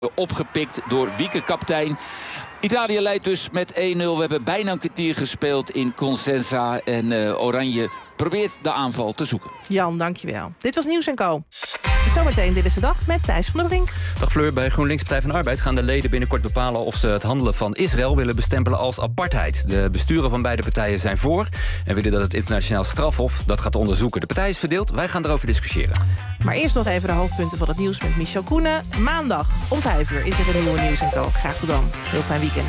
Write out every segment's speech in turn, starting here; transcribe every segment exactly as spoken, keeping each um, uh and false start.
Opgepikt door Wieke kaptein. Italië leidt dus met één nul. We hebben bijna een kwartier gespeeld in Consenza. En uh, Oranje probeert de aanval te zoeken. Jan, dankjewel. Dit was Nieuws en Co. Zometeen Dit is de Dag met Thijs van der Brink. Dag Fleur, bij GroenLinks Partij van de Arbeid gaan de leden binnenkort bepalen of ze het handelen van Israël willen bestempelen als apartheid. De besturen van beide partijen zijn voor en willen dat het internationaal strafhof dat gaat onderzoeken. De partij is verdeeld, wij gaan erover discussiëren. Maar eerst nog even de hoofdpunten van het nieuws met Michel Koenen. Maandag om vijf uur is er een nieuwe Nieuws en Co. Graag tot dan. Heel fijn weekend.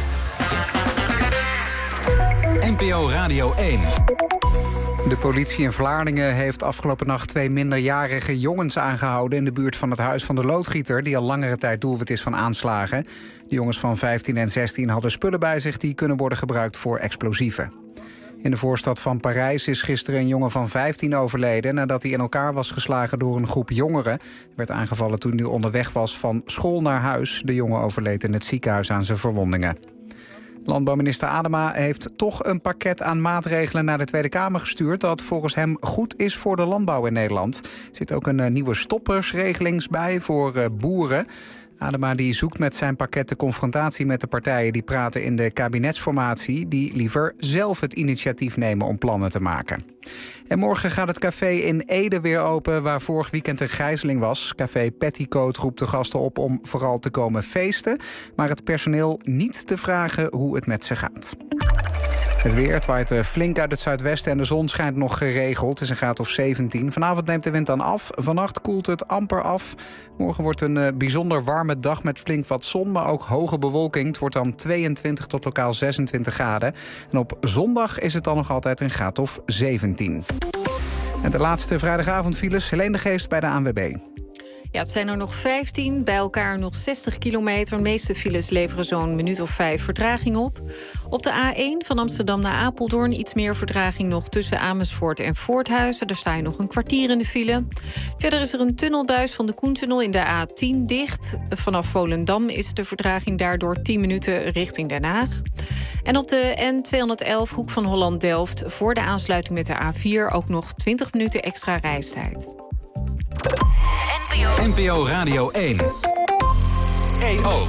N P O Radio één. De politie in Vlaardingen heeft afgelopen nacht twee minderjarige jongens aangehouden in de buurt van het huis van de loodgieter, die al langere tijd doelwit is van aanslagen. De jongens van vijftien en zestien hadden spullen bij zich die kunnen worden gebruikt voor explosieven. In de voorstad van Parijs is gisteren een jongen van vijftien overleden nadat hij in elkaar was geslagen door een groep jongeren. Hij werd aangevallen toen hij onderweg was van school naar huis. De jongen overleed in het ziekenhuis aan zijn verwondingen. Landbouwminister Adema heeft toch een pakket aan maatregelen naar de Tweede Kamer gestuurd dat volgens hem goed is voor de landbouw in Nederland. Er zit ook een uh, nieuwe stoppersregeling bij voor uh, boeren. Adema die zoekt met zijn pakket de confrontatie met de partijen die praten in de kabinetsformatie, die liever zelf het initiatief nemen om plannen te maken. En morgen gaat het café in Ede weer open, waar vorig weekend een gijzeling was. Café Petticoat roept de gasten op om vooral te komen feesten, maar het personeel niet te vragen hoe het met ze gaat. Het weer, het waait flink uit het zuidwesten en de zon schijnt nog geregeld. Het is een graad of zeventien. Vanavond neemt de wind dan af. Vannacht koelt het amper af. Morgen wordt een uh, bijzonder warme dag met flink wat zon, maar ook hoge bewolking. Het wordt dan tweeëntwintig tot lokaal zesentwintig graden. En op zondag is het dan nog altijd een graad of zeventien. En de laatste vrijdagavondfiles, Helene de Geest bij de A N W B. Ja, het zijn er nog vijftien, bij elkaar nog zestig kilometer. De meeste files leveren zo'n minuut of vijf vertraging op. Op de A één van Amsterdam naar Apeldoorn iets meer vertraging nog tussen Amersfoort en Voorthuizen. Daar sta je nog een kwartier in de file. Verder is er een tunnelbuis van de Koentunnel in de A tien dicht. Vanaf Volendam is de vertraging daardoor tien minuten richting Den Haag. En op de N tweehonderdelf hoek van Holland-Delft voor de aansluiting met de A vier ook nog twintig minuten extra reistijd. N P O Radio één. E O.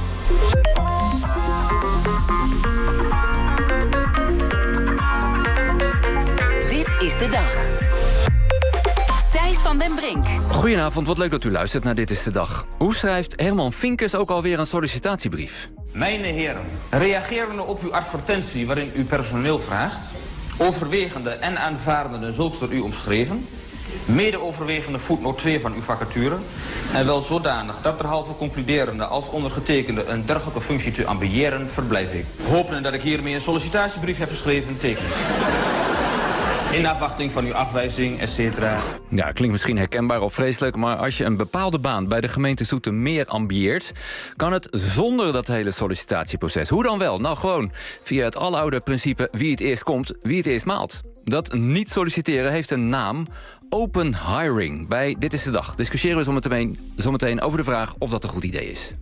Dit is de dag. Thijs van den Brink. Goedenavond, wat leuk dat u luistert naar Dit is de Dag. Hoe schrijft Herman Vinkers ook alweer een sollicitatiebrief? Mijn heren, reagerende op uw advertentie waarin u personeel vraagt, overwegende en aanvaardende zulks door u omschreven, mede overwegende voetnoot twee van uw vacature, en wel zodanig dat derhalve concluderende als ondergetekende een dergelijke functie te ambiëren, verblijf ik. Hopende dat ik hiermee een sollicitatiebrief heb geschreven, teken. In afwachting van uw afwijzing, et cetera. Ja, klinkt misschien herkenbaar of vreselijk, maar als je een bepaalde baan bij de gemeente Zoetermeer ambieert, kan het zonder dat hele sollicitatieproces. Hoe dan wel? Nou, gewoon via het aloude principe wie het eerst komt, wie het eerst maalt. Dat niet solliciteren heeft een naam: open hiring. Bij Dit is de Dag discussiëren we zometeen, zometeen over de vraag of dat een goed idee is.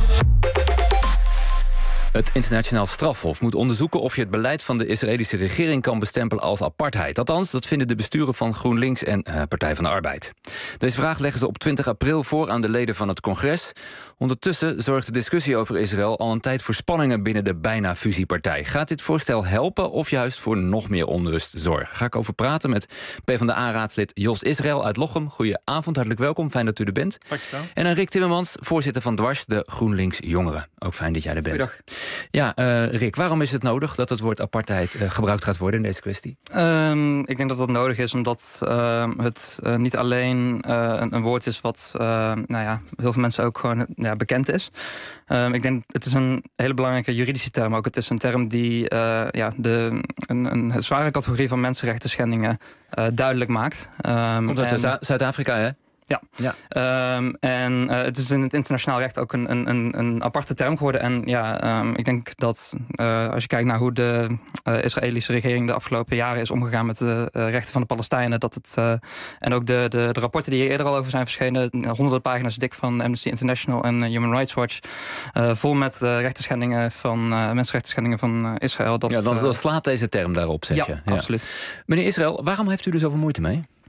Het internationaal strafhof moet onderzoeken of je het beleid van de Israëlische regering kan bestempelen als apartheid. Althans, dat vinden de besturen van GroenLinks en uh, Partij van de Arbeid. Deze vraag leggen ze op twintig april voor aan de leden van het congres. Ondertussen zorgt de discussie over Israël al een tijd voor spanningen binnen de bijna-fusiepartij. Gaat dit voorstel helpen of juist voor nog meer onrust zorgen? Ga ik over praten met PvdA-raadslid Jos Israël uit Lochem. Goedenavond, hartelijk welkom, fijn dat u er bent. Dankjewel. En aan Rick Timmermans, voorzitter van Dwars, de GroenLinks Jongeren. Ook fijn dat jij er bent. Goedendag. Ja, uh, Rick, waarom is het nodig dat het woord apartheid uh, gebruikt gaat worden in deze kwestie? Um, ik denk dat dat nodig is omdat uh, het uh, niet alleen uh, een, een woord is wat uh, nou ja, heel veel mensen ook gewoon ja, bekend is. Um, ik denk het is een hele belangrijke juridische term ook. Het is een term die uh, ja, de, een, een zware categorie van mensenrechten schendingen uh, duidelijk maakt. Um, Komt uit en... Zuid-Afrika, hè? Ja, ja. Um, en uh, het is in het internationaal recht ook een, een, een aparte term geworden. En ja, um, ik denk dat uh, als je kijkt naar hoe de uh, Israëlische regering de afgelopen jaren is omgegaan met de uh, rechten van de Palestijnen, dat het uh, en ook de, de, de rapporten die hier eerder al over zijn verschenen, honderden pagina's dik van Amnesty International en uh, Human Rights Watch, uh, vol met uh, rechtenschendingen van uh, mensenrechten schendingen van uh, Israël. Dat, ja, dan, uh, dan slaat deze term daarop, zeg je. Ja, ja, absoluut. Meneer Israël, waarom heeft u er zoveel moeite mee?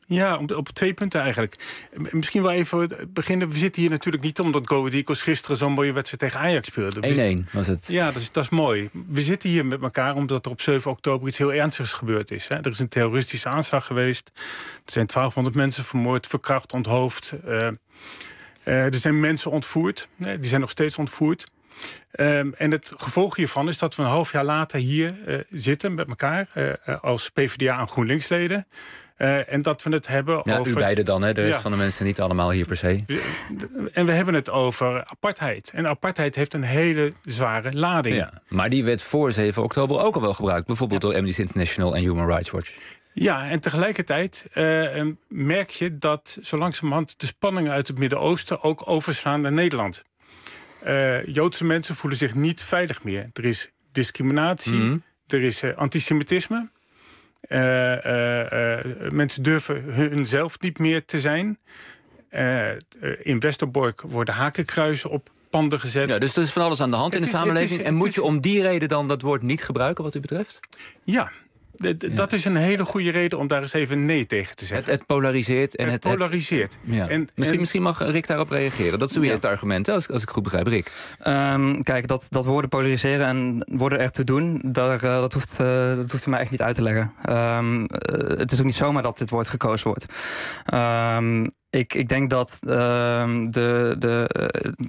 Ja, op, op twee punten eigenlijk. Misschien wel even beginnen. We zitten hier natuurlijk niet omdat Go Ahead Eagles gisteren zo'n mooie wedstrijd tegen Ajax speelde. één-één was het. Ja, dat is, dat is mooi. We zitten hier met elkaar omdat er op zeven oktober iets heel ernstigs gebeurd is. Hè. Er is een terroristische aanslag geweest. Er zijn twaalfhonderd mensen vermoord, verkracht, onthoofd. Uh, uh, er zijn mensen ontvoerd. Nee, die zijn nog steeds ontvoerd. Um, en het gevolg hiervan is dat we een half jaar later hier uh, zitten met elkaar uh, als PvdA en GroenLinks-leden. Uh, en dat we het hebben ja, over... u beiden dan, hè? De rest ja. van de mensen niet allemaal hier per se. En we hebben het over apartheid. En apartheid heeft een hele zware lading. Ja, maar die werd voor zeven oktober ook al wel gebruikt. Bijvoorbeeld ja. door Amnesty International en Human Rights Watch. Ja, en tegelijkertijd uh, merk je dat zo langzamerhand de spanningen uit het Midden-Oosten ook overslaan naar Nederland. Uh, Joodse mensen voelen zich niet veilig meer. Er is discriminatie, mm-hmm. er is uh, antisemitisme. Uh, uh, uh, mensen durven hunzelf niet meer te zijn. Uh, uh, in Westerbork worden hakenkruizen op panden gezet. Ja, dus er is van alles aan de hand het in de is, samenleving. Is, en moet je om die reden dan dat woord niet gebruiken wat u betreft? Ja. De, de, ja. Dat is een hele goede reden om daar eens even nee tegen te zeggen. Het, het polariseert. En het, het polariseert. Het, ja. en, misschien, en, misschien mag Rick daarop reageren. Dat is uw ja. eerste argument, als, als ik goed begrijp, Rick. Um, kijk, dat, dat woorden polariseren en woorden er te doen... Daar, uh, dat, hoeft, uh, dat hoeft u mij echt niet uit te leggen. Um, uh, het is ook niet zomaar dat dit woord gekozen wordt. Um, ik, ik denk dat uh, de... de uh,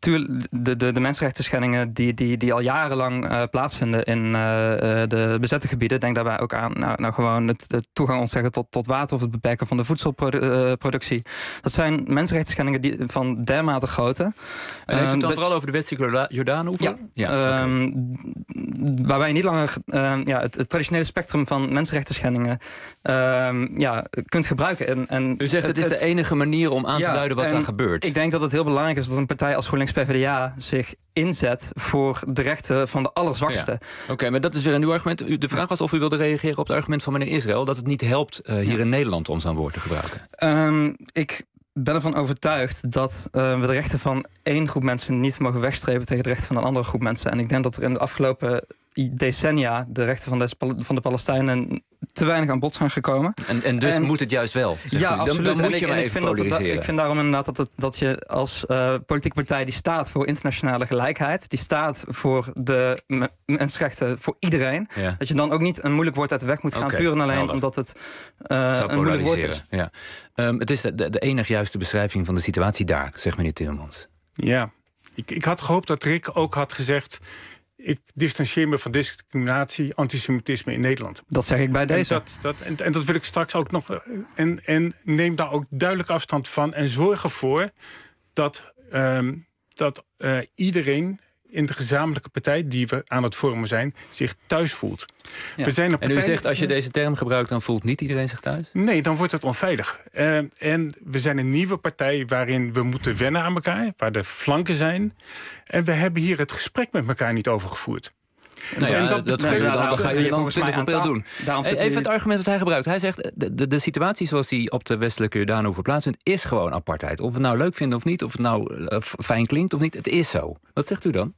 De, de, de mensenrechtenschendingen die, die, die al jarenlang uh, plaatsvinden in uh, de bezette gebieden, denk daarbij ook aan nou, nou gewoon het, het toegang ontzeggen tot, tot water of het beperken van de voedselproductie. Dat zijn mensenrechtenschendingen die van dermate grootte. En heeft het dan uh, vooral over de westelijke Jordaanoever? Ja, ja um, okay. Waarbij je niet langer uh, ja, het, het traditionele spectrum van mensenrechtenschendingen uh, ja, kunt gebruiken. En, en U zegt het, het is de enige manier om aan ja, te duiden wat daar gebeurt. Ik denk dat het heel belangrijk is dat een partij als GroenLinks PvdA zich inzet voor de rechten van de allerzwakste. Ja. Oké, okay, maar dat is weer een nieuw argument. De vraag was of u wilde reageren op het argument van meneer Israël, dat het niet helpt uh, hier ja. in Nederland om zo'n woord te gebruiken. Um, ik ben ervan overtuigd dat uh, we de rechten van één groep mensen niet mogen wegstrepen tegen de rechten van een andere groep mensen. En ik denk dat er in de afgelopen decennia de rechten van de, van de Palestijnen te weinig aan bod zijn gekomen. En, en dus en, moet het juist wel. Ja, dan, absoluut. dan moet en je ik, maar en even ik vind polariseren. Dat, ik vind daarom inderdaad dat, het, dat je als uh, politieke partij die staat voor internationale gelijkheid, die staat voor de me- mensenrechten voor iedereen, ja. dat je dan ook niet een moeilijk woord uit de weg moet gaan, okay, puur en alleen helder. Omdat het uh, een moeilijk woord is. Ja. Um, het is de, de, de enig juiste beschrijving van de situatie daar, zegt meneer Timmermans. Ja, ik, ik had gehoopt dat Rick ook had gezegd, ik distancieer me van discriminatie, antisemitisme in Nederland. Dat zeg ik bij deze. En dat, dat, en, en dat wil ik straks ook nog. En, en neem daar ook duidelijk afstand van. En zorg ervoor dat, um, dat uh, iedereen in de gezamenlijke partij die we aan het vormen zijn, zich thuis voelt. Ja. We zijn een partij... En u zegt, als je deze term gebruikt, dan voelt niet iedereen zich thuis? Nee, dan wordt het onveilig. Uh, en we zijn een nieuwe partij waarin we moeten wennen aan elkaar, waar de flanken zijn. En we hebben hier het gesprek met elkaar niet over gevoerd. Nou ja, en dat, dat betekent, dan, dan ga je dan twintig van beeld doen. Even het argument dat hij gebruikt. Hij zegt, de, de, de situatie zoals die op de westelijke Jordaanoever plaatsvindt, is gewoon apartheid. Of we het nou leuk vinden of niet, of het nou uh, fijn klinkt of niet, het is zo. Wat zegt u dan?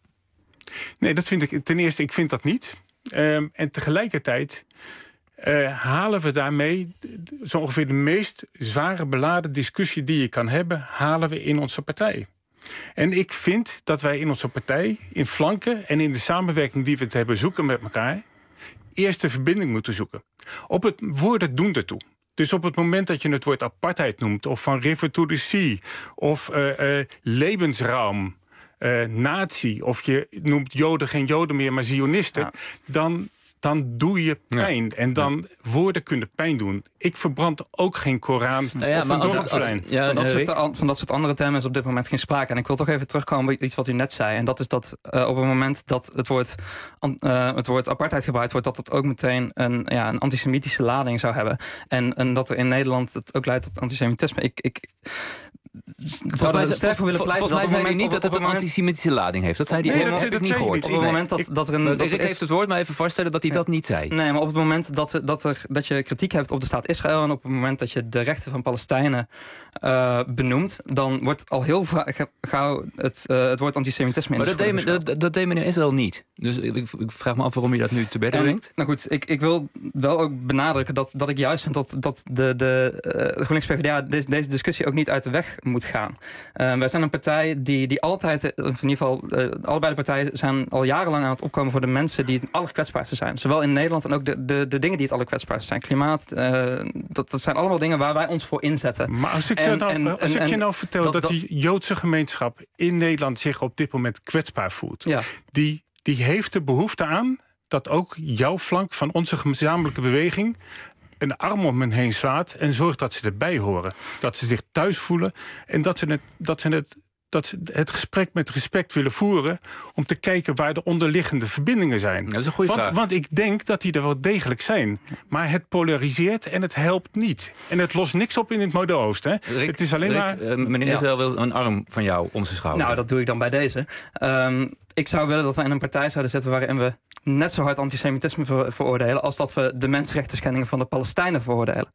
Nee, dat vind ik ten eerste, ik vind dat niet. Um, en tegelijkertijd uh, halen we daarmee zo ongeveer de meest zware beladen discussie die je kan hebben, halen we in onze partij. En ik vind dat wij in onze partij, in flanken en in de samenwerking die we te hebben zoeken met elkaar, eerst de verbinding moeten zoeken. Op het woorden doen ertoe. Dus op het moment dat je het woord apartheid noemt, of van river to the sea, of uh, uh, levensraum, uh, nazi, of je noemt Joden geen Joden meer, maar Zionisten, ja. dan, dan doe je pijn. Ja. En dan ja. woorden kunnen pijn doen. Ik verbrand ook geen Koran nou ja, op een dorpsplein. Ja, van, dat soort, van dat soort andere termen is op dit moment geen sprake. En ik wil toch even terugkomen op iets wat u net zei. En dat is dat uh, op het moment dat het woord, uh, het woord apartheid gebruikt wordt, dat het ook meteen een, ja, een antisemitische lading zou hebben. En, en dat er in Nederland het ook leidt tot antisemitisme. Ik... ik zouden we sterk voor willen pleiten. Volgens mij zei hij niet dat het een moment... antisemitische lading heeft. Dat zei hij nee, dat, dat, dat niet gehoord. Op het moment dat, dat er een... Ik, ik heeft het woord maar even vaststellen dat hij ja. dat niet zei. Nee, maar op het moment dat, dat, er, dat je kritiek hebt op de staat Israël... en op het moment dat je de rechten van Palestijnen uh, benoemt... dan wordt al heel gauw het, uh, het woord antisemitisme... Maar dat deed, dat, dat deed meneer Israël niet. Dus ik, ik vraag me af waarom je dat nu te bedden brengt. Nou goed, ik, ik wil wel ook benadrukken dat, dat ik juist vind... dat, dat de, de uh, GroenLinks P v d A deze, deze discussie ook niet uit de weg moet gaan. Uh, wij zijn een partij die, die altijd... in ieder geval, uh, allebei de partijen zijn al jarenlang aan het opkomen... voor de mensen die het allerkwetsbaarste zijn. Zowel in Nederland en ook de, de, de dingen die het allerkwetsbaarste zijn. Klimaat, uh, dat, dat zijn allemaal dingen waar wij ons voor inzetten. Maar als ik, en, nou, en, als en, ik je nou vertel dat, dat, dat die Joodse gemeenschap in Nederland... zich op dit moment kwetsbaar voelt... Ja. Die, die heeft de behoefte aan dat ook jouw flank van onze gezamenlijke beweging... een arm om hen heen slaat en zorgt dat ze erbij horen. Dat ze zich thuis voelen en dat ze het... Dat ze het dat ze het gesprek met respect willen voeren... om te kijken waar de onderliggende verbindingen zijn. Dat is een goede want, vraag. Want ik denk dat die er wel degelijk zijn. Maar het polariseert en het helpt niet. En het lost niks op in het Midden-Oosten. Rick, het is alleen Rick, maar... Uh, meneer ja. Israël wil een arm van jou om zijn schouder. Nou, dat doe ik dan bij deze. Um, ik zou willen dat we in een partij zouden zitten... waarin we net zo hard antisemitisme ver- veroordelen... als dat we de mensenrechten schendingen van de Palestijnen veroordelen.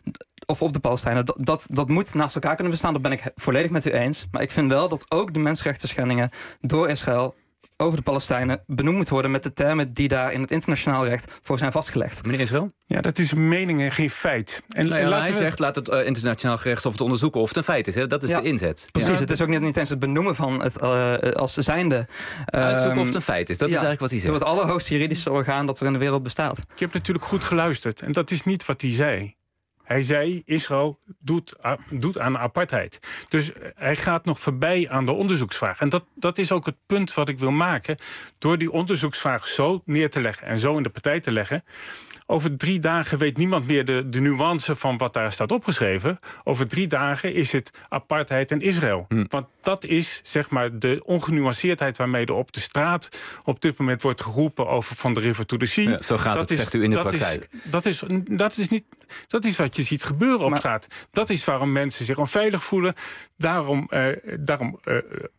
Of op de Palestijnen. Dat, dat, dat moet naast elkaar kunnen bestaan. Dat ben ik volledig met u eens. Maar ik vind wel dat ook de mensenrechten schendingen door Israël... over de Palestijnen benoemd moet worden... met de termen die daar in het internationaal recht voor zijn vastgelegd. Meneer Israël? Ja, dat is een mening en geen feit. En, nou ja, en laten hij we... zegt, laat het uh, internationaal gerechtshof het onderzoeken... of het een feit is. Hè? Dat is ja, de inzet. Precies, ja. het is ook niet, niet eens het benoemen van het uh, als zijnde... Uh, Uitzoeken of het een feit is, dat ja, is eigenlijk wat hij zegt. Door het allerhoogste juridische orgaan dat er in de wereld bestaat. Ik heb natuurlijk goed geluisterd en dat is niet wat hij zei. Hij zei, Israël doet, doet aan apartheid. Dus hij gaat nog voorbij aan de onderzoeksvraag. En dat, dat is ook het punt wat ik wil maken. Door die onderzoeksvraag zo neer te leggen en zo in de partij te leggen... Over drie dagen weet niemand meer de, de nuance van wat daar staat opgeschreven. Over drie dagen is het apartheid en Israël. Hm. Want dat is zeg maar de ongenuanceerdheid waarmee er op de straat op dit moment wordt geroepen over van de river to the sea. Ja, zo gaat dat het, is, zegt u in de dat praktijk. Is, dat, is, dat, is niet, dat is wat je ziet gebeuren op maar, straat. Dat is waarom mensen zich onveilig voelen. Daarom... Uh, daarom uh,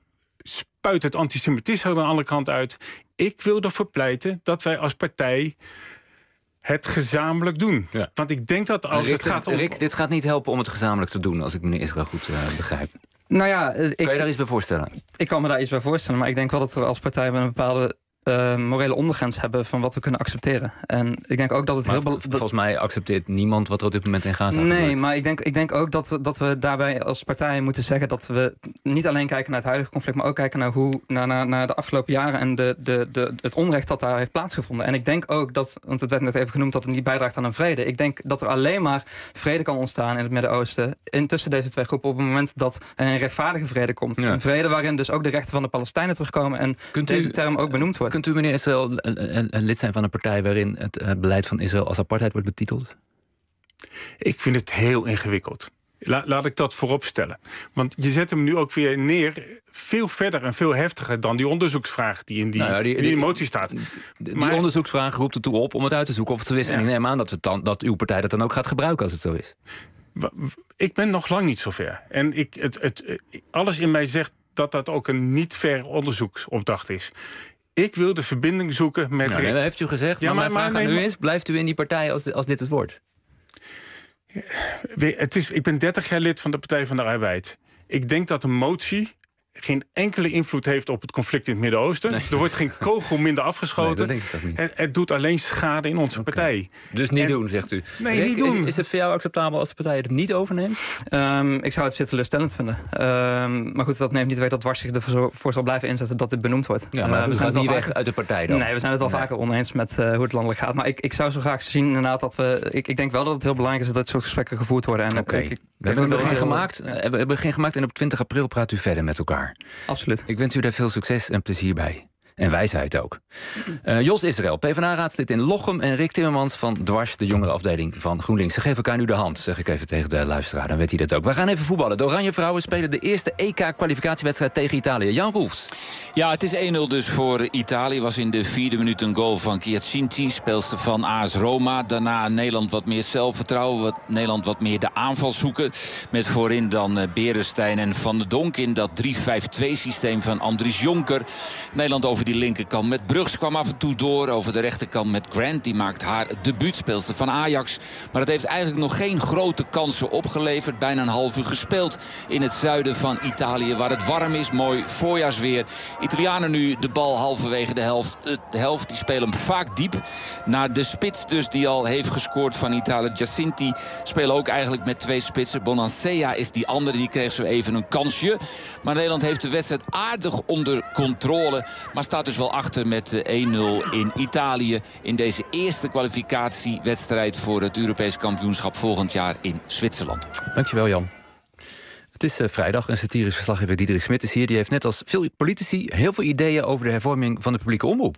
spuit het antisemitisme aan de andere kant uit. Ik wil ervoor pleiten dat wij als partij... het gezamenlijk doen. Ja. Want ik denk dat als Rick, het gaat om... Rick, dit gaat niet helpen om het gezamenlijk te doen... als ik meneer Israël goed uh, begrijp. Nou ja, ik, kan je daar iets bij voorstellen? Ik kan me daar iets bij voorstellen. Maar ik denk wel dat we als partij met een bepaalde... Uh, morele ondergrens hebben van wat we kunnen accepteren. En ik denk ook dat het maar heel... Volgens dat... mij accepteert niemand wat er op dit moment in Gaza Nee, gebeurt. maar ik denk, ik denk ook dat we, dat we daarbij als partij moeten zeggen... dat we niet alleen kijken naar het huidige conflict... maar ook kijken naar, hoe, naar, naar, naar de afgelopen jaren... en de, de, de, het onrecht dat daar heeft plaatsgevonden. En ik denk ook dat, want het werd net even genoemd... dat het niet bijdraagt aan een vrede. Ik denk dat er alleen maar vrede kan ontstaan in het Midden-Oosten... tussen deze twee groepen op het moment dat er een rechtvaardige vrede komt. Ja. Een vrede waarin dus ook de rechten van de Palestijnen terugkomen... en kunt deze u, term ook benoemd wordt. Kunt u, meneer Israël... Een, een, een lid zijn van een partij waarin het uh, beleid van Israël als apartheid wordt betiteld? Ik vind het heel ingewikkeld. La, laat ik dat voorop stellen. Want je zet hem nu ook weer neer... veel verder en veel heftiger dan die onderzoeksvraag... die in die, nou ja, die, die, die motie staat. Die maar, onderzoeksvraag roept ertoe op om het uit te zoeken of het zo is. Ja. En ik neem aan dat, het dan, dat uw partij dat dan ook gaat gebruiken als het zo is. Ik ben nog lang niet zover. En ik, het, het, alles in mij zegt dat dat ook een niet ver onderzoeksopdracht is. Ik wil de verbinding zoeken met... Nou, nee, dat heeft u gezegd, ja, maar, maar mijn vraag nee, aan u maar... is... blijft u in die partij als, de, als dit het wordt? Het is, ik ben dertig jaar lid van de Partij van de Arbeid. Ik denk dat een motie geen enkele invloed heeft op het conflict in het Midden-Oosten. Nee. Er wordt geen kogel minder afgeschoten. Nee, dat denk ik ook niet. Het, het doet alleen schade in onze okay. partij. Dus niet en, doen, zegt u. Nee, Rick, niet doen. Is, is het voor jou acceptabel als de partij het niet overneemt? Um, ik zou het zeer teleurstellend vinden. Um, maar goed, dat neemt niet weg dat Dwars zich ervoor zal blijven inzetten dat dit benoemd wordt. Ja, maar uh, we zijn het niet weg vaker... uit de partij dan. Nee, we zijn het al nee. vaker oneens met uh, hoe het landelijk gaat. Maar ik, ik zou zo graag zien inderdaad dat we... Ik, ik denk wel dat het heel belangrijk is dat dit soort gesprekken gevoerd worden. Oké. Okay. We hebben er geen gemaakt. We hebben geen gemaakt en op twintig april praat u verder met elkaar. Absoluut. Ik wens u daar veel succes en plezier bij. En wijsheid ook. Uh, Jos Israël, PvdA-raadslid in Lochem... en Rick Timmermans van Dwars, de jongere afdeling van GroenLinks. Ze geven elkaar nu de hand, zeg ik even tegen de luisteraar. Dan weet hij dat ook. We gaan even voetballen. De Oranje Vrouwen spelen de eerste E K-kwalificatiewedstrijd tegen Italië. Jan Roelfs. Ja, het is één nul dus voor Italië. Was in de vierde minuut een goal van Giacinti, speelster van A S Roma. Daarna Nederland wat meer zelfvertrouwen. Wat, Nederland wat meer de aanval zoeken. Met voorin dan uh, Beresteyn en Van der Donk in dat drie vijf twee systeem van Andries Jonker. Nederland over die linkerkant met Brugs kwam af en toe door. Over de rechterkant met Grant. Die maakt haar debuut, speelster van Ajax. Maar het heeft eigenlijk nog geen grote kansen opgeleverd. Bijna een half uur gespeeld in het zuiden van Italië, waar het warm is. Mooi voorjaarsweer. Italianen nu de bal halverwege de helft. De helft die spelen hem vaak diep. Naar de spits dus die al heeft gescoord van Italië. Giacinti spelen ook eigenlijk met twee spitsen. Bonansea is die andere. Die kreeg zo even een kansje. Maar Nederland heeft de wedstrijd aardig onder controle. Maar staat dus wel achter met één nul in Italië. In deze eerste kwalificatiewedstrijd voor het Europees kampioenschap volgend jaar in Zwitserland. Dankjewel, Jan. Het is uh, vrijdag en satirisch verslaggever Diederik Smit is hier. Die heeft net als veel politici heel veel ideeën over de hervorming van de publieke omroep.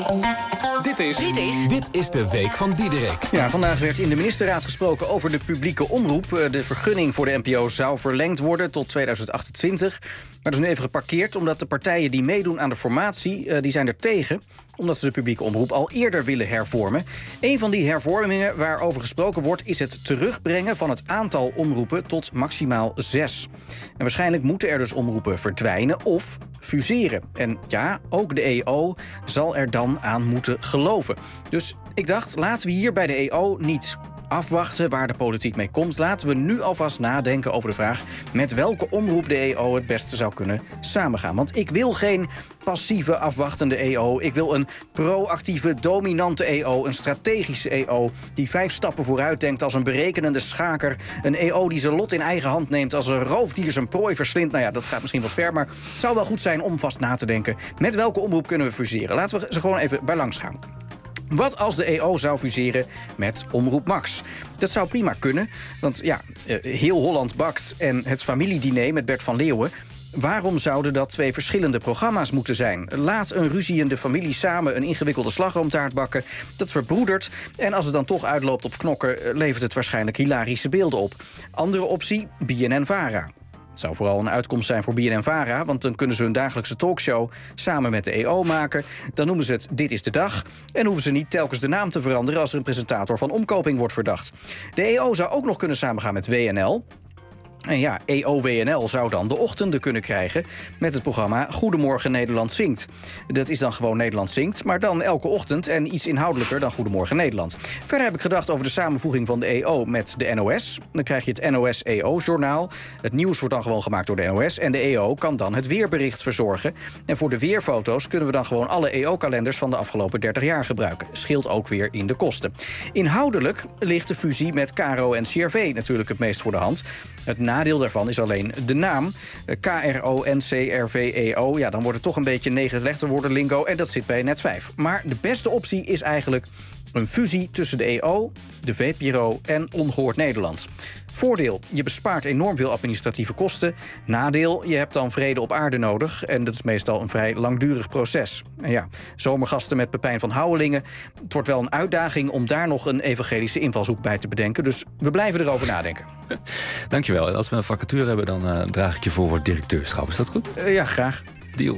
Dit is, dit is, dit is de week van Diederik. Ja, vandaag werd in de ministerraad gesproken over de publieke omroep. De vergunning voor de N P O zou verlengd worden tot tweeduizend achtentwintig. Maar dat is nu even geparkeerd, omdat de partijen die meedoen aan de formatie, die zijn er tegen, omdat ze de publieke omroep al eerder willen hervormen. Een van die hervormingen waarover gesproken wordt is het terugbrengen van het aantal omroepen tot maximaal zes. En waarschijnlijk moeten er dus omroepen verdwijnen of fuseren. En ja, ook de E O zal er dan aan moeten geloven. Dus ik dacht, laten we hier bij de E O niet afwachten waar de politiek mee komt. Laten we nu alvast nadenken over de vraag met welke omroep de E O het beste zou kunnen samengaan. Want ik wil geen passieve, afwachtende E O. Ik wil een proactieve, dominante E O. Een strategische E O die vijf stappen vooruit denkt als een berekenende schaker. Een E O die zijn lot in eigen hand neemt als een roofdier zijn prooi verslindt. Nou ja, dat gaat misschien wat ver, maar het zou wel goed zijn om vast na te denken. Met welke omroep kunnen we fuseren? Laten we ze gewoon even bij langs gaan. Wat als de E O zou fuseren met Omroep Max? Dat zou prima kunnen, want ja, Heel Holland Bakt en het familiediner met Bert van Leeuwen, waarom zouden dat twee verschillende programma's moeten zijn? Laat een ruziende familie samen een ingewikkelde slagroomtaart bakken. Dat verbroedert. En als het dan toch uitloopt op knokken, levert het waarschijnlijk hilarische beelden op. Andere optie, B N N-Vara. Het zou vooral een uitkomst zijn voor B N N-Vara, want dan kunnen ze hun dagelijkse talkshow samen met de E O maken. Dan noemen ze het Dit is de Dag. En hoeven ze niet telkens de naam te veranderen als er een presentator van omkoping wordt verdacht. De E O zou ook nog kunnen samengaan met W N L. En ja, E O W N L zou dan de ochtenden kunnen krijgen met het programma Goedemorgen Nederland Zingt. Dat is dan gewoon Nederland Zingt, maar dan elke ochtend en iets inhoudelijker dan Goedemorgen Nederland. Verder heb ik gedacht over de samenvoeging van de E O met de N O S. Dan krijg je het N O S-E O-journaal. Het nieuws wordt dan gewoon gemaakt door de N O S en de E O kan dan het weerbericht verzorgen. En voor de weerfoto's kunnen we dan gewoon alle E O-kalenders van de afgelopen dertig jaar gebruiken. Scheelt ook weer in de kosten. Inhoudelijk ligt de fusie met Caro en C R V natuurlijk het meest voor de hand. Het nadeel daarvan is alleen de naam. K R O N C R V E O. Ja, dan wordt het toch een beetje negen letterwoorden lingo. En dat zit bij Net vijf. Maar de beste optie is eigenlijk een fusie tussen de E O, de V P R O en Ongehoord Nederland. Voordeel, je bespaart enorm veel administratieve kosten. Nadeel, je hebt dan vrede op aarde nodig. En dat is meestal een vrij langdurig proces. En ja, zomergasten met Pepijn van Houwelingen. Het wordt wel een uitdaging om daar nog een evangelische invalshoek bij te bedenken. Dus we blijven erover nadenken. Dankjewel. Als we een vacature hebben, dan uh, draag ik je voor voor het directeurschap. Is dat goed? Uh, ja, graag. Deal.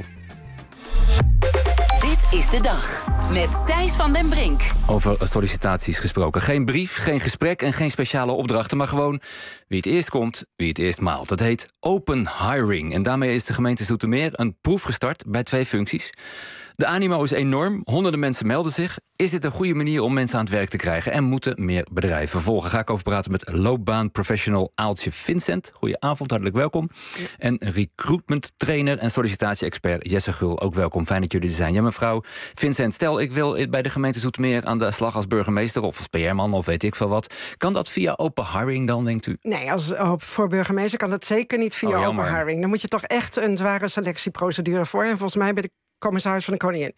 Dit is de dag met Thijs van den Brink. Over sollicitaties gesproken. Geen brief, geen gesprek en geen speciale opdrachten, maar gewoon wie het eerst komt, wie het eerst maalt. Dat heet open hiring. En daarmee is de gemeente Zoetermeer een proef gestart bij twee functies. De animo is enorm, honderden mensen melden zich. Is dit een goede manier om mensen aan het werk te krijgen? En moeten meer bedrijven volgen? Ga ik over praten met loopbaanprofessional Aaltje Vincent. Goedenavond, hartelijk welkom. Ja. En recruitment trainer en sollicitatie-expert Jesse Gul, ook welkom. Fijn dat jullie er zijn. Ja, mevrouw Vincent, stel ik wil bij de gemeente Zoetermeer aan de slag als burgemeester of als P R-man of weet ik veel wat. Kan dat via open hiring dan, denkt u? Nee, als, voor burgemeester kan dat zeker niet via oh, open hiring. Dan moet je toch echt een zware selectieprocedure voor. En volgens mij bij de commissaris van de Koningin.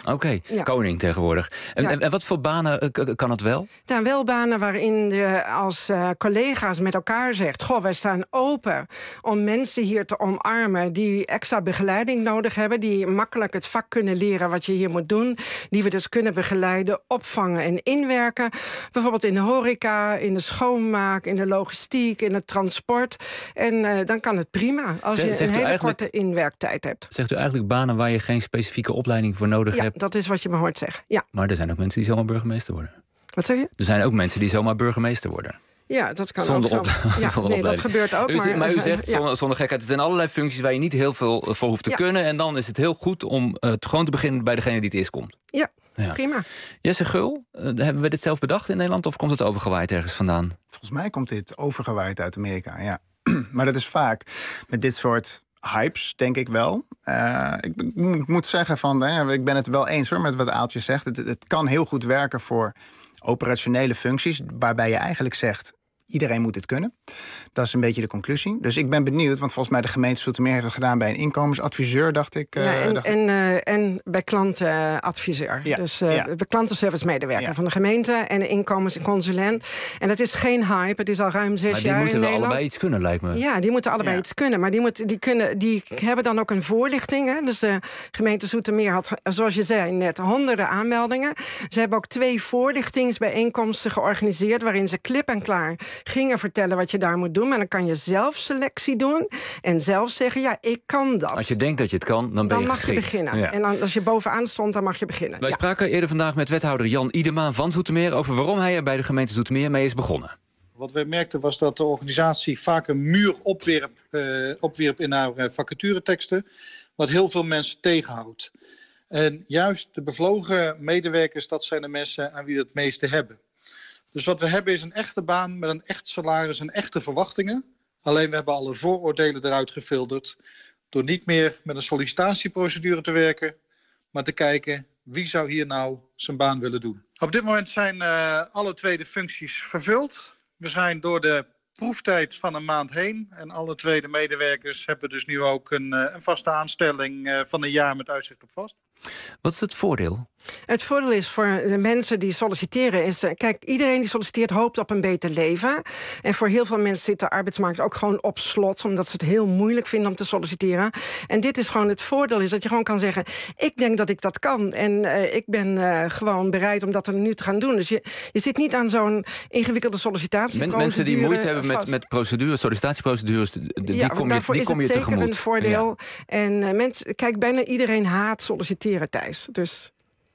Oké, okay, ja. koning tegenwoordig. En, ja. en, en wat voor banen uh, kan het wel? Nou, wel banen waarin je als uh, collega's met elkaar zegt... goh, wij staan open om mensen hier te omarmen... die extra begeleiding nodig hebben... die makkelijk het vak kunnen leren wat je hier moet doen... die we dus kunnen begeleiden, opvangen en inwerken. Bijvoorbeeld in de horeca, in de schoonmaak... in de logistiek, in het transport. En uh, dan kan het prima als Zeg, je een hele korte inwerktijd hebt. Zegt u eigenlijk banen waar je geen specifieke opleiding voor nodig ja, hebt? Ja, dat is wat je me hoort zeggen. Ja. Maar er zijn ook mensen die zomaar burgemeester worden. Wat zeg je? Er zijn ook mensen die zomaar burgemeester worden. Ja, dat kan zonder ook op, zo. Ja, zonder nee, dat gebeurt ook. U, maar, maar u zegt, ja. zonder, zonder gekheid, er zijn allerlei functies... waar je niet heel veel voor hoeft te ja. kunnen. En dan is het heel goed om uh, gewoon te beginnen bij degene die het eerst komt. Ja, ja. prima. Jesse Geul, uh, hebben we dit zelf bedacht in Nederland... of komt het overgewaaid ergens vandaan? Volgens mij komt dit overgewaaid uit Amerika, ja. Maar dat is vaak met dit soort hypes, denk ik wel. Uh, ik, ik moet zeggen, van, hè, ik ben het wel eens hoor, met wat Aaltje zegt. Het, het kan heel goed werken voor operationele functies... waarbij je eigenlijk zegt... iedereen moet dit kunnen. Dat is een beetje de conclusie. Dus ik ben benieuwd, want volgens mij de gemeente Zoetermeer... heeft het gedaan bij een inkomensadviseur, dacht ik. Uh, ja, en, dacht en, uh, en bij klantenadviseur. Ja, dus uh, ja. bij klantenservice-medewerker ja. van de gemeente... en de inkomensconsulent. En dat is geen hype, het is al ruim zes jaar in Nederland. Maar die moeten wel allebei iets kunnen, lijkt me. Ja, die moeten allebei ja. iets kunnen. Maar die, moet, die, kunnen, die hebben dan ook een voorlichting. Hè? Dus de gemeente Zoetermeer had, zoals je zei net, honderden aanmeldingen. Ze hebben ook twee voorlichtingsbijeenkomsten georganiseerd... waarin ze klip en klaar gingen vertellen wat je daar moet doen. Maar dan kan je zelf selectie doen en zelf zeggen, ja, ik kan dat. Als je denkt dat je het kan, dan ben dan je mag geschikt. je beginnen. Ja. En dan, als je bovenaan stond, dan mag je beginnen. Wij ja. spraken eerder vandaag met wethouder Jan Idema van Zoetermeer... over waarom hij er bij de gemeente Zoetermeer mee is begonnen. Wat wij merkten was dat de organisatie vaak een muur opwierp, uh, opwierp in haar uh, vacatureteksten... wat heel veel mensen tegenhoudt. En juist de bevlogen medewerkers, dat zijn de mensen aan wie we het meeste hebben. Dus wat we hebben is een echte baan met een echt salaris en echte verwachtingen. Alleen we hebben alle vooroordelen eruit gefilterd... door niet meer met een sollicitatieprocedure te werken... maar te kijken wie zou hier nou zijn baan willen doen. Op dit moment zijn uh, alle twee de functies vervuld. We zijn door de proeftijd van een maand heen. En alle twee de medewerkers hebben dus nu ook een, uh, een vaste aanstelling uh, van een jaar met uitzicht op vast. Wat is het voordeel? Het voordeel is voor de mensen die solliciteren... is, kijk, iedereen die solliciteert hoopt op een beter leven. En voor heel veel mensen zit de arbeidsmarkt ook gewoon op slot... omdat ze het heel moeilijk vinden om te solliciteren. En dit is gewoon het voordeel, is dat je gewoon kan zeggen... ik denk dat ik dat kan en uh, ik ben uh, gewoon bereid om dat er nu te gaan doen. Dus je, je zit niet aan zo'n ingewikkelde sollicitatieprocedure. Mensen die moeite hebben met, met procedures, sollicitatieprocedures... die ja, kom je, die kom je tegemoet. Daarvoor is het zeker een voordeel. Ja. En uh, mensen, kijk, bijna iedereen haat solliciteren, Thijs. Dus...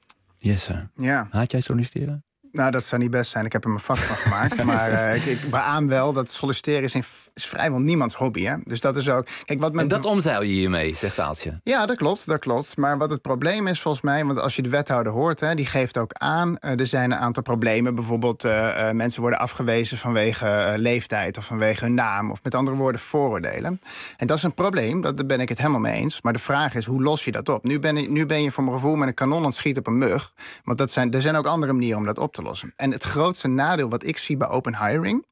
Jesse, ja. haat jij solliciteren? Nou, dat zou niet best zijn. Ik heb er mijn vak van gemaakt. Maar uh, ik, ik beaam wel dat solliciteren is, in, is vrijwel niemands hobby. Hè? Dus dat is ook... Kijk, wat men en dat omzeil je hiermee, zegt Aaltje. Ja, dat klopt, dat klopt. Maar wat het probleem is volgens mij... want als je de wethouder hoort, hè, die geeft ook aan... Uh, er zijn een aantal problemen. Bijvoorbeeld uh, uh, mensen worden afgewezen vanwege uh, leeftijd... of vanwege hun naam, of met andere woorden vooroordelen. En dat is een probleem, daar ben ik het helemaal mee eens. Maar de vraag is, hoe los je dat op? Nu ben, ik, nu ben je voor mijn gevoel met een kanon aan het schieten op een mug. Want dat zijn, er zijn ook andere manieren om dat op te lossen. En het grootste nadeel wat ik zie bij open hiring...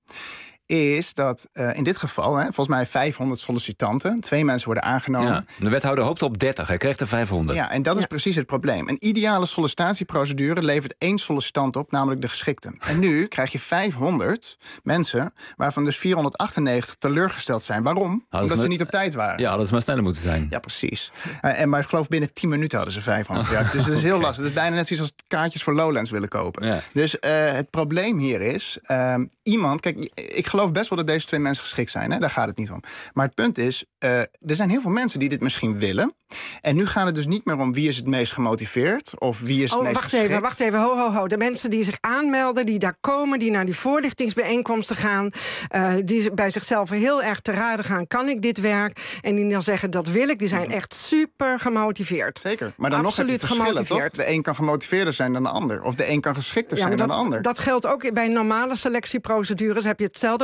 is dat uh, in dit geval, hè, volgens mij vijfhonderd sollicitanten... twee mensen worden aangenomen. Ja, de wethouder hoopt op dertig, hij krijgt er vijfhonderd. Ja, en dat is ja. precies het probleem. Een ideale sollicitatieprocedure levert één sollicitant op... namelijk de geschikte. En nu krijg je vijfhonderd mensen... waarvan dus vierhonderdachtennegentig teleurgesteld zijn. Waarom? Hadden Omdat ze maar, niet op tijd waren. Ja, hadden ze maar sneller moeten zijn. Ja, precies. Uh, en maar ik geloof binnen tien minuten hadden ze vijfhonderd. Ja, dus dat is heel okay. lastig. Het is bijna net zoiets als kaartjes voor Lowlands willen kopen. Ja. Dus uh, het probleem hier is... Uh, iemand... Kijk, ik geloof geloof best wel dat deze twee mensen geschikt zijn. Hè? Daar gaat het niet om. Maar het punt is, uh, er zijn heel veel mensen die dit misschien willen. En nu gaat het dus niet meer om wie is het meest gemotiveerd of wie is het oh, meest wacht geschikt. even, wacht even, ho, ho, ho. De mensen die zich aanmelden, die daar komen, die naar die voorlichtingsbijeenkomsten gaan, uh, die bij zichzelf heel erg te raden gaan, kan ik dit werk? En die dan zeggen, dat wil ik, die zijn echt super gemotiveerd. Zeker, maar dan Absoluut nog heb je verschillen, toch? De een kan gemotiveerder zijn dan de ander. Of de een kan geschikter ja, zijn dat, dan de ander. Dat geldt ook bij normale selectieprocedures. Heb je hetzelfde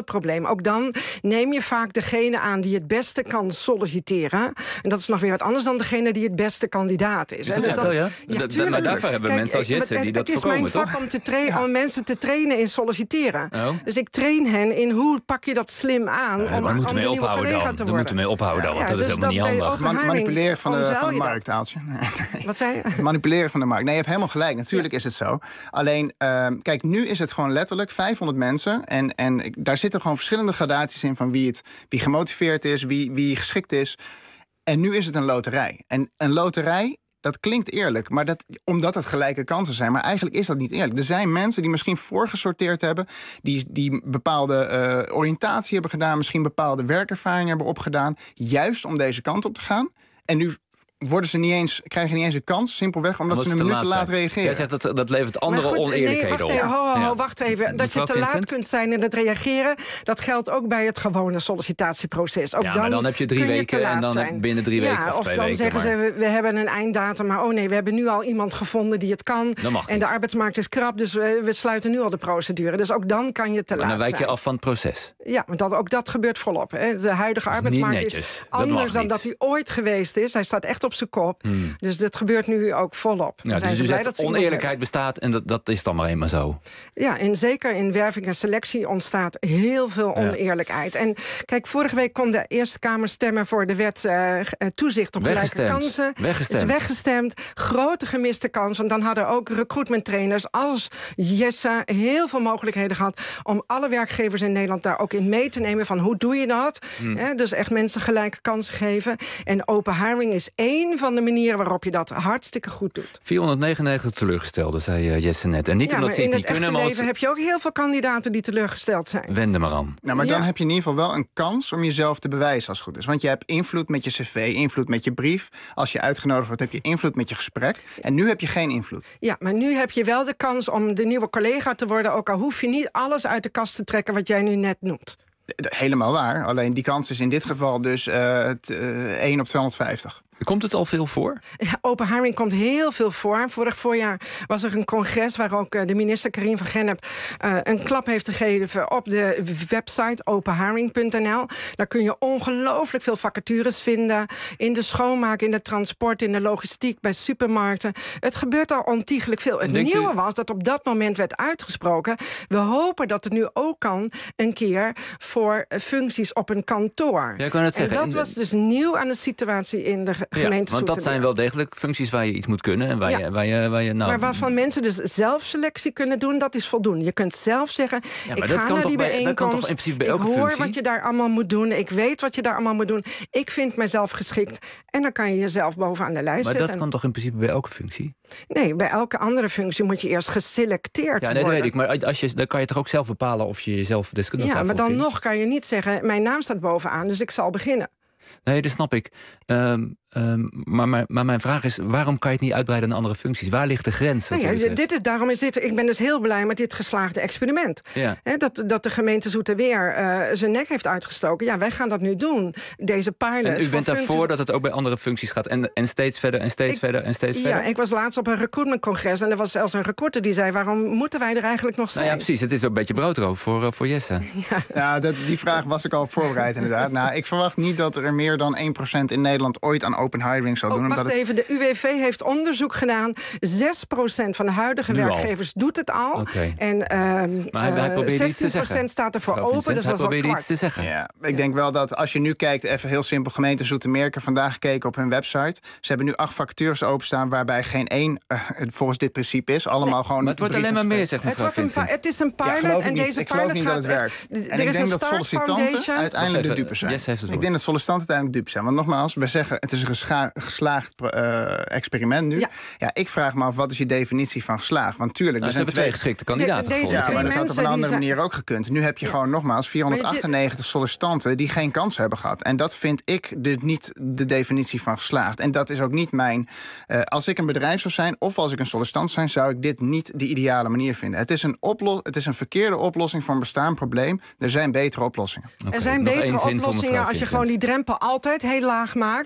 het probleem. Ook dan neem je vaak degene aan die het beste kan solliciteren. En dat is nog weer wat anders dan degene die het beste kandidaat is. Is dat dus echt zo, ja? ja dat, maar daarvoor hebben we mensen als Jesse die dat voorkomen, toch? Het is mijn vak om, te tra- om mensen te trainen in solliciteren. Oh. Dus ik train hen in hoe pak je dat slim aan Ja, om, maar om moeten de mee nieuwe ophouden collega dan. te Daar worden. moeten we mee ophouden dan, want Ja, dat is dus helemaal niet dat bij handig. open Man- manipuleren van de, omzeil van de je dat. markt, Aaltje. Wat zei je? Manipuleren van de markt. Nee, je hebt helemaal gelijk. Natuurlijk is het zo. Alleen, uh, kijk, nu is het gewoon letterlijk vijfhonderd mensen. En, en ik- daar zitten gewoon verschillende gradaties in van wie, het, wie gemotiveerd is, wie, wie geschikt is. En nu is het een loterij. En een loterij, dat klinkt eerlijk, maar dat, omdat het gelijke kansen zijn. Maar eigenlijk is dat niet eerlijk. Er zijn mensen die misschien voorgesorteerd hebben, die, die bepaalde uh, oriëntatie hebben gedaan, misschien bepaalde werkervaring hebben opgedaan, juist om deze kant op te gaan. En nu worden ze niet eens, krijgen niet eens een kans, simpelweg omdat, Omdat ze ze een te minuut te laat laat zijn. reageren. Jij zegt dat dat levert andere Maar goed, oneerlijkheden nee, wacht even, op. ho, ho, ho, Ja. wacht even. Dat Mevrouw je te laat Vincent? kunt zijn in het reageren, dat geldt ook bij het gewone sollicitatieproces. Ook Ja, maar dan heb je drie kun weken te laat en dan zijn. heb- binnen drie ja, weken of twee dan weken, zeggen maar- ze, we, we hebben een einddatum, maar oh nee, we hebben nu al iemand gevonden die het kan. Dat mag en niet. de arbeidsmarkt is krap, dus we, we sluiten nu al de procedure. Dus ook dan kan je te Maar laat dan wijk je zijn. af van het proces. Ja, maar dat, ook dat gebeurt volop. Hè. De huidige Dat is arbeidsmarkt niet is netjes. Dat mag anders dan niet. dat hij ooit geweest is. Hij staat echt op zijn kop. Hmm. Dus dat gebeurt nu ook volop. Ja, Dan zijn dus ze u blij zegt dat ze iemand oneerlijkheid bestaat en dat, dat is dan maar eenmaal zo. Ja, en zeker in werving en selectie ontstaat heel veel Ja. oneerlijkheid. En kijk, vorige week kon de Eerste Kamer stemmen voor de wet uh, toezicht op gelijke Weggestemd. kansen. Weggestemd. Is weggestemd. Grote gemiste kans. Want dan hadden ook recruitment trainers als Jesse heel veel mogelijkheden gehad om alle werkgevers in Nederland daar ook in mee te nemen van hoe doe je dat? Hmm. Hè, dus echt mensen gelijke kansen geven. En open hiring is één van de manieren waarop je dat hartstikke goed doet. vierhonderdnegenennegentig teleurgestelde, zei uh, Jesse net. En niet Ja, omdat maar ze in het het niet echte kunnen, maar leven heb je ook heel veel kandidaten die teleurgesteld zijn. wend er maar aan. Nou, maar dan Ja. heb je in ieder geval wel een kans om jezelf te bewijzen als het goed is. Want je hebt invloed met je cv, invloed met je brief. Als je uitgenodigd wordt, heb je invloed met je gesprek. En nu heb je geen invloed. Ja, maar nu heb je wel de kans om de nieuwe collega te worden, ook al hoef je niet alles uit de kast te trekken wat jij nu net noemt. Helemaal waar. Alleen die kans is in dit geval dus uh, t, uh, één op tweehonderdvijftig. Komt het al veel voor? Ja, open hiring komt heel veel voor. Vorig voorjaar was er een congres waar ook uh, de minister Karine van Gennep uh, een klap heeft gegeven op de website open hiring punt n l. Daar kun je ongelooflijk veel vacatures vinden. In de schoonmaak, in de transport, in de logistiek, bij supermarkten. Het gebeurt al ontiegelijk veel. Het Denkt nieuwe u... was dat op dat moment werd uitgesproken. We hopen dat het nu ook kan een keer voor uh, functies op een kantoor. Ja, ik wou net zeggen, en dat de... was dus nieuw aan de situatie in de gemeente. Ja, want dat zijn wel degelijk functies waar je iets moet kunnen. En waar Ja. je, waar je, waar je, nou... Maar waarvan mensen dus zelfselectie kunnen doen, dat is voldoende. Je kunt zelf zeggen, Ja, ik maar dat ga kan naar toch die bij- dat bijeenkomst. kan toch in principe bij ik elke hoor functie? wat je daar allemaal moet doen. Ik weet wat je daar allemaal moet doen. Ik vind mezelf geschikt. En dan kan je jezelf bovenaan de lijst Maar zetten. dat kan toch in principe bij elke functie? Nee, bij elke andere functie moet je eerst geselecteerd Ja, nee, dat worden. weet ik. Maar als je, dan kan je toch ook zelf bepalen of je jezelf deskundig Ja, daarvoor maar dan vindt? nog kan je niet zeggen, mijn naam staat bovenaan, dus ik zal beginnen. Nee, dat snap ik. Um, um, maar, maar, maar mijn vraag is, waarom kan je het niet uitbreiden naar andere functies? Waar ligt de grens? wat Nou je ja, zegt? dit is, daarom is dit, ik ben dus heel blij met dit geslaagde experiment. Ja. He, dat, dat de gemeente Zoetermeer uh, zijn nek heeft uitgestoken. Ja, wij gaan dat nu doen. Deze pilot. En u bent voor daarvoor functies... dat het ook bij andere functies gaat. En, en steeds verder en steeds ik, verder en steeds ja, verder? ik was laatst op een recruitmentcongres. En er was zelfs een recruiter die zei, waarom moeten wij er eigenlijk nog zijn? Nou ja, precies. Het is ook een beetje broodroof voor, uh, voor Jesse. Ja, ja dat, die vraag was ik al op voorbereid inderdaad. Nou, ik verwacht niet dat er meer dan één procent in Nederland ooit aan open hiring zal oh, doen. Wacht omdat even, de U W V heeft onderzoek gedaan. zes procent van de huidige Nu al. werkgevers doet het al. Okay. En uh, maar hij, hij probeerde iets te zestien procent zeggen. staat er voor Mevrouw open. Vincent, Dus hij dat is al probeerde iets kwart. te zeggen. Ja, ik denk wel dat als je nu kijkt, even heel simpel, gemeente Zoetermeer, ik heb vandaag gekeken op hun website. Ze hebben nu acht vacatures openstaan waarbij geen één uh, volgens dit principe is. Allemaal Nee. gewoon. Maar het wordt alleen maar meer, zegt Het, mevrouw wordt een, Vincent. pa- het is een pilot Ja, geloof ik en niet. deze Ik geloof pilot niet gaat dat het echt- werkt. Er En is ik denk een dat Start sollicitanten Foundation. uiteindelijk de Wacht even, dupe zijn. Jess heeft het Ik woord. denk dat sollicitanten uiteindelijk dupe zijn. Want nogmaals, we zeggen het is een gescha- geslaagd uh, experiment nu. Ja. Ja, ik vraag me af, wat is je definitie van geslaagd? Want tuurlijk, Nou, er ze zijn hebben twee geschikte kandidaten De- deze gevonden. Ja, twee maar dat had op mensen een die andere zijn- manier ook gekund. Nu heb je Ja. gewoon nogmaals vierhonderdachtennegentig sollicitanten die geen kans hebben gehad. En dat vind ik de, niet de definitie van geslaagd. En dat is ook niet mijn... Uh, als ik een bedrijf zou zijn of als ik een sollicitant zou zijn, zou ik dit niet de ideale manier vinden. Het is een, oplo- het is een verkeerde oplossing voor een bestaand probleem. Er zijn betere oplossingen. Okay, er zijn nog betere één zin voor oplossingen mevrouw als je Vincent. gewoon die drempel altijd heel laag maakt voor iedereen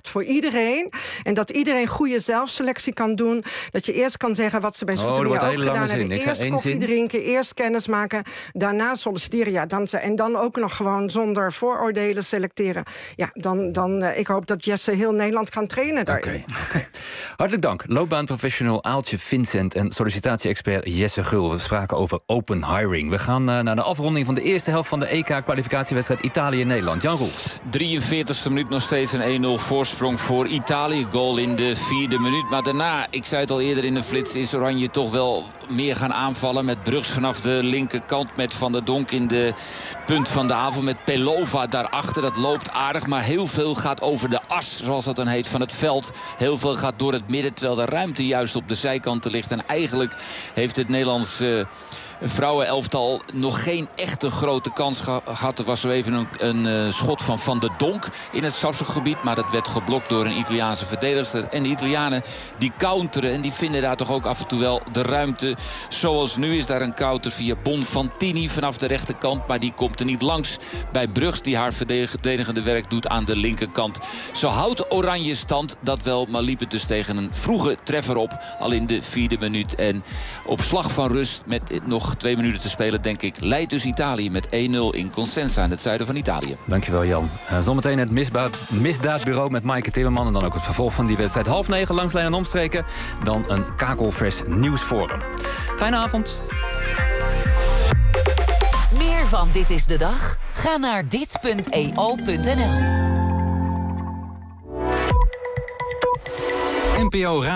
iedereen. En dat iedereen goede zelfselectie kan doen. Dat je eerst kan zeggen wat ze bij Zoetermeer oh, ook gedaan hebben. Eerst koffie zin. drinken, eerst kennis maken. Daarna solliciteren. Ja, dan, en dan ook nog gewoon zonder vooroordelen selecteren. Ja, dan, dan uh, ik hoop dat Jesse heel Nederland kan trainen daarin. Okay, okay. Hartelijk dank. Loopbaanprofessional Aaltje Vincent en sollicitatie-expert Jesse Gul. We spraken over open hiring. We gaan uh, naar de afronding van de eerste helft van de E K-kwalificatiewedstrijd Italië-Nederland. Jan Roels. drieënveertigste minuut nog steeds een één nul voorsprong voor Italië. Goal in de vierde minuut. Maar daarna, ik zei het al eerder in de flits, is Oranje toch wel meer gaan aanvallen. Met Brugs vanaf de linkerkant. Met Van der Donk in de punt van de aanval. Met Pelova daarachter. Dat loopt aardig. Maar heel veel gaat over de as, zoals dat dan heet, van het veld. Heel veel gaat door het midden. Terwijl de ruimte juist op de zijkanten ligt. En eigenlijk heeft het Nederlands Uh, vrouwenelftal nog geen echte grote kans gehad. Er was zo even een, een uh, schot van Van der Donk in het strafschopgebied, maar dat werd geblokt door een Italiaanse verdedigster. En de Italianen die counteren en die vinden daar toch ook af en toe wel de ruimte. Zoals nu is daar een counter via Bonfantini vanaf de rechterkant, maar die komt er niet langs bij Brugs, die haar verdedigende werk doet aan de linkerkant. Zo houdt Oranje stand, dat wel, maar liep het dus tegen een vroege treffer op, al in de vierde minuut. En op slag van rust met nog twee minuten te spelen, denk ik, leidt dus Italië met één nul in Cosenza in het zuiden van Italië. Dankjewel, Jan. Uh, zometeen het misdaad, misdaadbureau met Maaike Timmerman en dan ook het vervolg van die wedstrijd. Half negen langs lijn en omstreken. Dan een kakelfresh nieuwsforum. Fijne avond. Meer van Dit is de Dag? Ga naar dit punt e o punt n l. N P O